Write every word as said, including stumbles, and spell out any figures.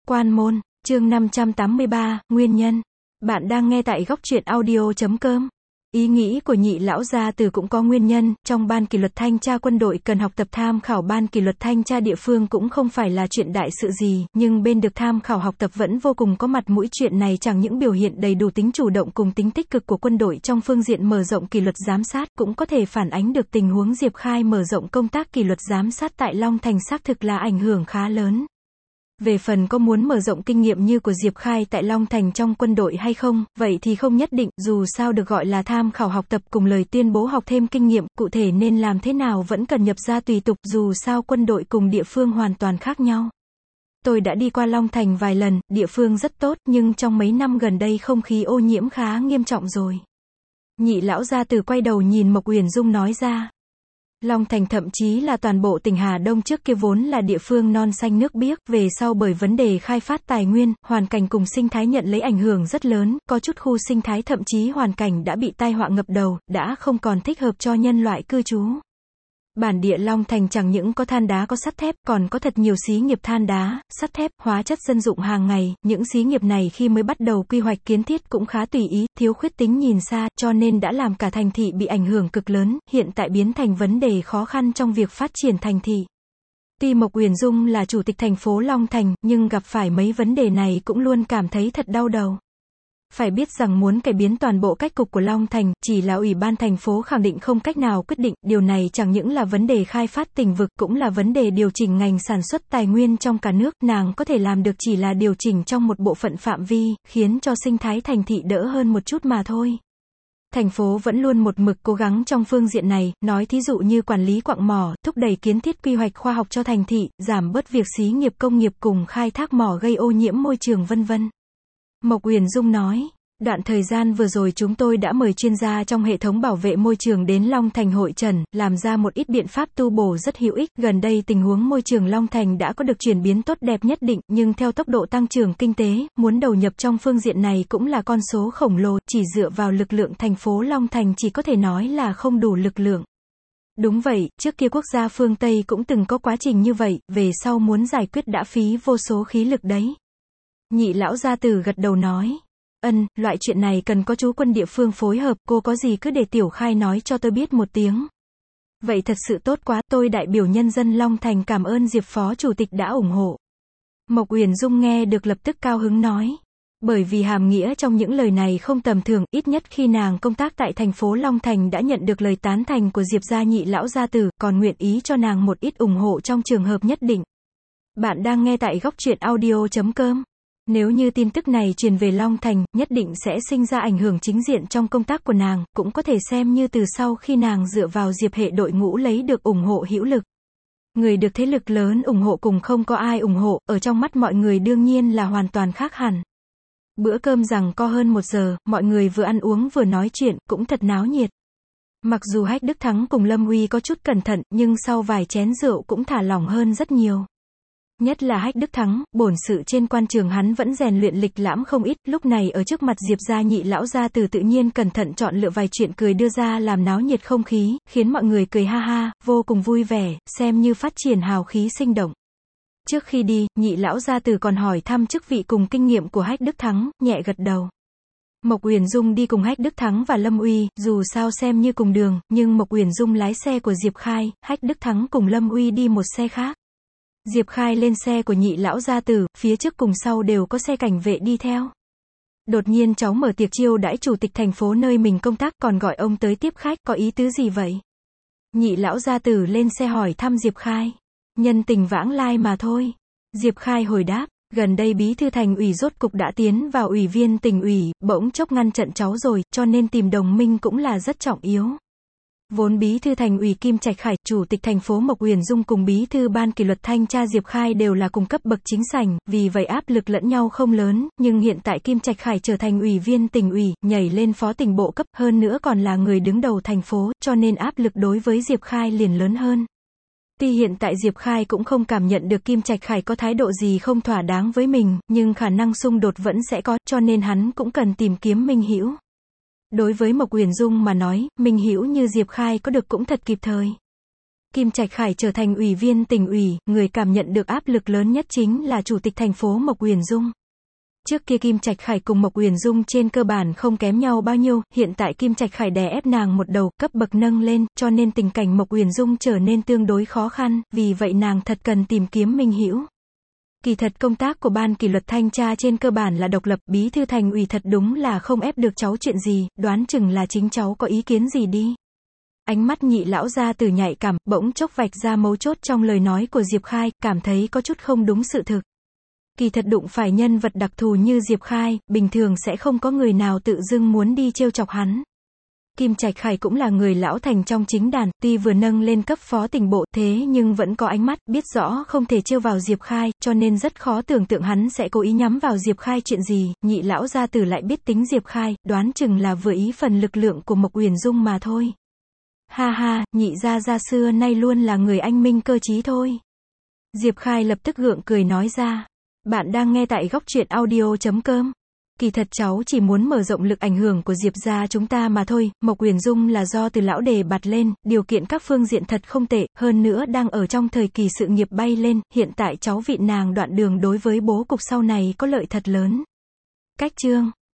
Quan môn, chương năm trăm tám mươi ba, nguyên nhân. Bạn đang nghe tại góc truyện audio chấm com. Ý nghĩ của nhị lão gia tử cũng có nguyên nhân, trong ban kỷ luật thanh tra quân đội cần học tập tham khảo ban kỷ luật thanh tra địa phương cũng không phải là chuyện đại sự gì, nhưng bên được tham khảo học tập vẫn vô cùng có mặt mũi. Chuyện này chẳng những biểu hiện đầy đủ tính chủ động cùng tính tích cực của quân đội trong phương diện mở rộng kỷ luật giám sát, cũng có thể phản ánh được tình huống Diệp Khai mở rộng công tác kỷ luật giám sát tại Long Thành xác thực là ảnh hưởng khá lớn. Về phần có muốn mở rộng kinh nghiệm như của Diệp Khai tại Long Thành trong quân đội hay không, vậy thì không nhất định, dù sao được gọi là tham khảo học tập cùng lời tuyên bố học thêm kinh nghiệm, cụ thể nên làm thế nào vẫn cần nhập ra tùy tục, dù sao quân đội cùng địa phương hoàn toàn khác nhau. Tôi đã đi qua Long Thành vài lần, địa phương rất tốt, nhưng trong mấy năm gần đây không khí ô nhiễm khá nghiêm trọng rồi. Nhị lão gia tử quay đầu nhìn Mộc Uyển Dung nói ra. Long Thành thậm chí là toàn bộ tỉnh Hà Đông trước kia vốn là địa phương non xanh nước biếc, về sau bởi vấn đề khai phát tài nguyên, hoàn cảnh cùng sinh thái nhận lấy ảnh hưởng rất lớn, có chút khu sinh thái thậm chí hoàn cảnh đã bị tai họa ngập đầu, đã không còn thích hợp cho nhân loại cư trú. Bản địa Long Thành chẳng những có than đá có sắt thép, còn có thật nhiều xí nghiệp than đá, sắt thép, hóa chất dân dụng hàng ngày, những xí nghiệp này khi mới bắt đầu quy hoạch kiến thiết cũng khá tùy ý, thiếu khuyết tính nhìn xa, cho nên đã làm cả thành thị bị ảnh hưởng cực lớn, hiện tại biến thành vấn đề khó khăn trong việc phát triển thành thị. Tuy Mộc Uyển Dung là chủ tịch thành phố Long Thành, nhưng gặp phải mấy vấn đề này cũng luôn cảm thấy thật đau đầu. Phải biết rằng muốn cải biến toàn bộ cách cục của Long Thành, chỉ là ủy ban thành phố khẳng định không cách nào quyết định, điều này chẳng những là vấn đề khai phát tỉnh vực, cũng là vấn đề điều chỉnh ngành sản xuất tài nguyên trong cả nước, nàng có thể làm được chỉ là điều chỉnh trong một bộ phận phạm vi, khiến cho sinh thái thành thị đỡ hơn một chút mà thôi. Thành phố vẫn luôn một mực cố gắng trong phương diện này, nói thí dụ như quản lý quặng mỏ, thúc đẩy kiến thiết quy hoạch khoa học cho thành thị, giảm bớt việc xí nghiệp công nghiệp cùng khai thác mỏ gây ô nhiễm môi trường vân vân. Mộc Uyển Dung nói, đoạn thời gian vừa rồi chúng tôi đã mời chuyên gia trong hệ thống bảo vệ môi trường đến Long Thành hội trần, làm ra một ít biện pháp tu bổ rất hữu ích. Gần đây tình huống môi trường Long Thành đã có được chuyển biến tốt đẹp nhất định, nhưng theo tốc độ tăng trưởng kinh tế, muốn đầu nhập trong phương diện này cũng là con số khổng lồ, chỉ dựa vào lực lượng thành phố Long Thành chỉ có thể nói là không đủ lực lượng. Đúng vậy, trước kia quốc gia phương Tây cũng từng có quá trình như vậy, về sau muốn giải quyết đã phí vô số khí lực đấy. Nhị lão gia tử gật đầu nói, ân, loại chuyện này cần có chú quân địa phương phối hợp, cô có gì cứ để Tiểu Khai nói cho tôi biết một tiếng. Vậy thật sự tốt quá, tôi đại biểu nhân dân Long Thành cảm ơn Diệp Phó Chủ tịch đã ủng hộ. Mộc Uyển Dung nghe được lập tức cao hứng nói, bởi vì hàm nghĩa trong những lời này không tầm thường, ít nhất khi nàng công tác tại thành phố Long Thành đã nhận được lời tán thành của Diệp gia nhị lão gia tử, còn nguyện ý cho nàng một ít ủng hộ trong trường hợp nhất định. Bạn đang nghe tại góc truyện audio chấm com. Nếu như tin tức này truyền về Long Thành, nhất định sẽ sinh ra ảnh hưởng chính diện trong công tác của nàng, cũng có thể xem như từ sau khi nàng dựa vào Diệp hệ đội ngũ lấy được ủng hộ hữu lực. Người được thế lực lớn ủng hộ cùng không có ai ủng hộ, ở trong mắt mọi người đương nhiên là hoàn toàn khác hẳn. Bữa cơm rằng co hơn một giờ, mọi người vừa ăn uống vừa nói chuyện, cũng thật náo nhiệt. Mặc dù Hách Đức Thắng cùng Lâm Uy có chút cẩn thận, nhưng sau vài chén rượu cũng thả lỏng hơn rất nhiều. Nhất là Hách Đức Thắng, bổn sự trên quan trường hắn vẫn rèn luyện lịch lãm không ít, lúc này ở trước mặt Diệp gia nhị lão gia tử tự nhiên cẩn thận chọn lựa vài chuyện cười đưa ra làm náo nhiệt không khí, khiến mọi người cười ha ha, vô cùng vui vẻ, xem như phát triển hào khí sinh động. Trước khi đi, nhị lão gia tử còn hỏi thăm chức vị cùng kinh nghiệm của Hách Đức Thắng, nhẹ gật đầu. Mộc Uyển Dung đi cùng Hách Đức Thắng và Lâm Uy, dù sao xem như cùng đường, nhưng Mộc Uyển Dung lái xe của Diệp Khai, Hách Đức Thắng cùng Lâm Uy đi một xe khác. Diệp Khai lên xe của nhị lão gia tử, phía trước cùng sau đều có xe cảnh vệ đi theo. Đột nhiên cháu mở tiệc chiêu đãi chủ tịch thành phố nơi mình công tác, còn gọi ông tới tiếp khách, có ý tứ gì vậy? Nhị lão gia tử lên xe hỏi thăm Diệp Khai. Nhân tình vãng lai mà thôi. Diệp Khai hồi đáp, gần đây bí thư thành ủy rốt cục đã tiến vào ủy viên tỉnh ủy, bỗng chốc ngăn trận cháu rồi, cho nên tìm đồng minh cũng là rất trọng yếu. Vốn bí thư thành ủy Kim Trạch Khải, chủ tịch thành phố Mộc Uyển Dung cùng bí thư ban kỷ luật thanh tra Diệp Khai đều là cùng cấp bậc chính sảnh, vì vậy áp lực lẫn nhau không lớn, nhưng hiện tại Kim Trạch Khải trở thành ủy viên tỉnh ủy, nhảy lên phó tỉnh bộ cấp, hơn nữa còn là người đứng đầu thành phố, cho nên áp lực đối với Diệp Khai liền lớn hơn. Tuy hiện tại Diệp Khai cũng không cảm nhận được Kim Trạch Khải có thái độ gì không thỏa đáng với mình, nhưng khả năng xung đột vẫn sẽ có, cho nên hắn cũng cần tìm kiếm minh hữu. Đối với Mộc Uyển Dung mà nói, minh hữu như Diệp Khai có được cũng thật kịp thời. Kim Trạch Khải trở thành ủy viên tỉnh ủy, người cảm nhận được áp lực lớn nhất chính là chủ tịch thành phố Mộc Uyển Dung. Trước kia Kim Trạch Khải cùng Mộc Uyển Dung trên cơ bản không kém nhau bao nhiêu, hiện tại Kim Trạch Khải đè ép nàng một đầu, cấp bậc nâng lên, cho nên tình cảnh Mộc Uyển Dung trở nên tương đối khó khăn, vì vậy nàng thật cần tìm kiếm minh hữu. Kỳ thật công tác của ban kỷ luật thanh tra trên cơ bản là độc lập, bí thư thành ủy thật đúng là không ép được cháu chuyện gì, đoán chừng là chính cháu có ý kiến gì đi. Ánh mắt Nhị lão gia tử nhạy cảm, bỗng chốc vạch ra mấu chốt trong lời nói của Diệp Khai, cảm thấy có chút không đúng sự thực. Kỳ thật đụng phải nhân vật đặc thù như Diệp Khai, bình thường sẽ không có người nào tự dưng muốn đi trêu chọc hắn. Kim Trạch Khải cũng là người lão thành trong chính đàn, tuy vừa nâng lên cấp phó tỉnh bộ, thế nhưng vẫn có ánh mắt, biết rõ không thể trêu vào Diệp Khai, cho nên rất khó tưởng tượng hắn sẽ cố ý nhắm vào Diệp Khai chuyện gì. Nhị lão gia tử lại biết tính Diệp Khai, đoán chừng là vừa ý phần lực lượng của Mộc Uyển Dung mà thôi. Ha ha, nhị gia gia xưa nay luôn là người anh minh cơ trí thôi. Diệp Khai lập tức gượng cười nói ra. Bạn đang nghe tại góc truyện audio chấm com. Kỳ thật cháu chỉ muốn mở rộng lực ảnh hưởng của Diệp gia chúng ta mà thôi, Mộc Uyển Dung là do từ lão đề bạt lên, điều kiện các phương diện thật không tệ, hơn nữa đang ở trong thời kỳ sự nghiệp bay lên, hiện tại cháu vị nàng đoạn đường đối với bố cục sau này có lợi thật lớn. Cách chương